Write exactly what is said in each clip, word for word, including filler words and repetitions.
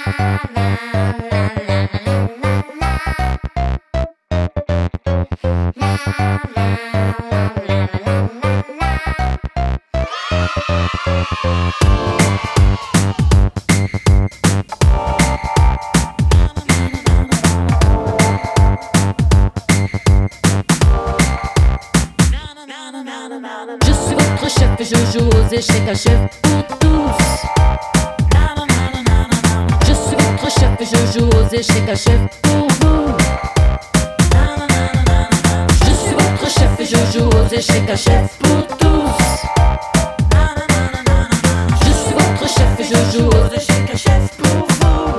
Je suis votre chef et je joue aux échecs à chef pour tous. Je suis votre chef et je joue aux échecs à chef pour vous. Je suis votre chef et je joue aux échecs à chef pour tous. Je suis votre chef et je joue aux échecs à chef pour vous.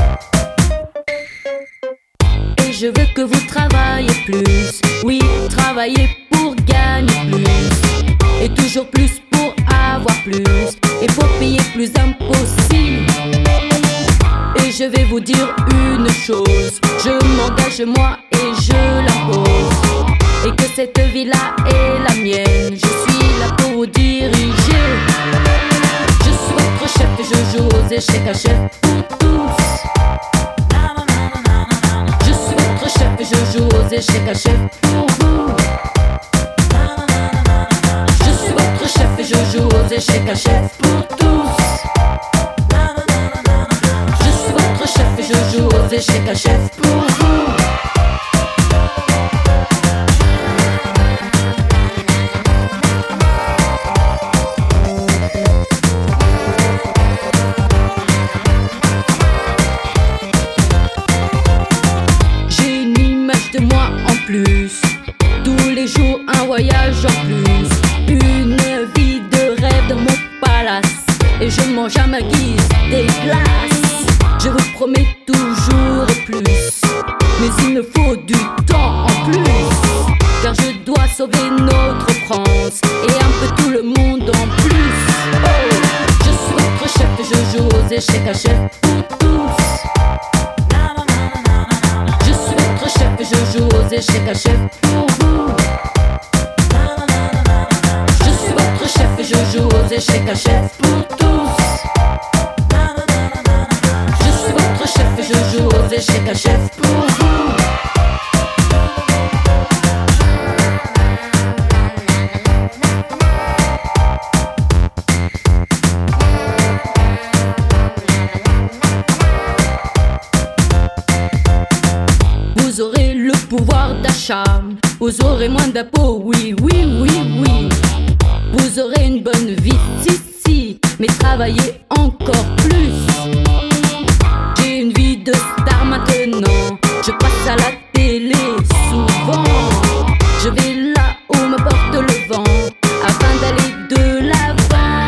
Et je veux que vous travaillez plus. Oui, travaillez pour gagner plus. Et toujours plus pour avoir plus. Et pour payer plus impossible. Et je vais vous dire une chose. Je m'engage moi et je l'impose. Et que cette vie-là est la mienne. Je suis là pour vous diriger. Je suis votre chef et je joue aux échecs à chef pour tous. Je suis votre chef et je joue aux échecs à chef pour vous. Je suis votre chef et je joue aux échecs à chef pour tous. Je suis votre chef et je joue aux échecs à chef pour vous. J'ai une image de moi en plus. Tous les jours un voyage en plus. Une vie de rêve dans mon palace. Et je mange à ma guise des glaces. Je vous promets toujours plus. Mais il me faut du temps en plus. Car je dois sauver notre France. Et un peu tout le monde en plus. Oh, je suis votre chef et je joue aux échecs à chef pour tous. Je suis votre chef et je joue aux échecs à chef pour vous. Je suis votre chef et je joue aux échecs à chef pour tous. Je suis votre chef et je joue aux échecs à chef pour vous. Vous aurez le pouvoir d'achat. Vous aurez moins d'impôts, oui, oui, oui, oui. Vous aurez une bonne vie, si, si. Mais travaillez encore plus. J'ai une vie de star maintenant. Je passe à la télé souvent. Je vais là où me porte le vent, afin d'aller de l'avant.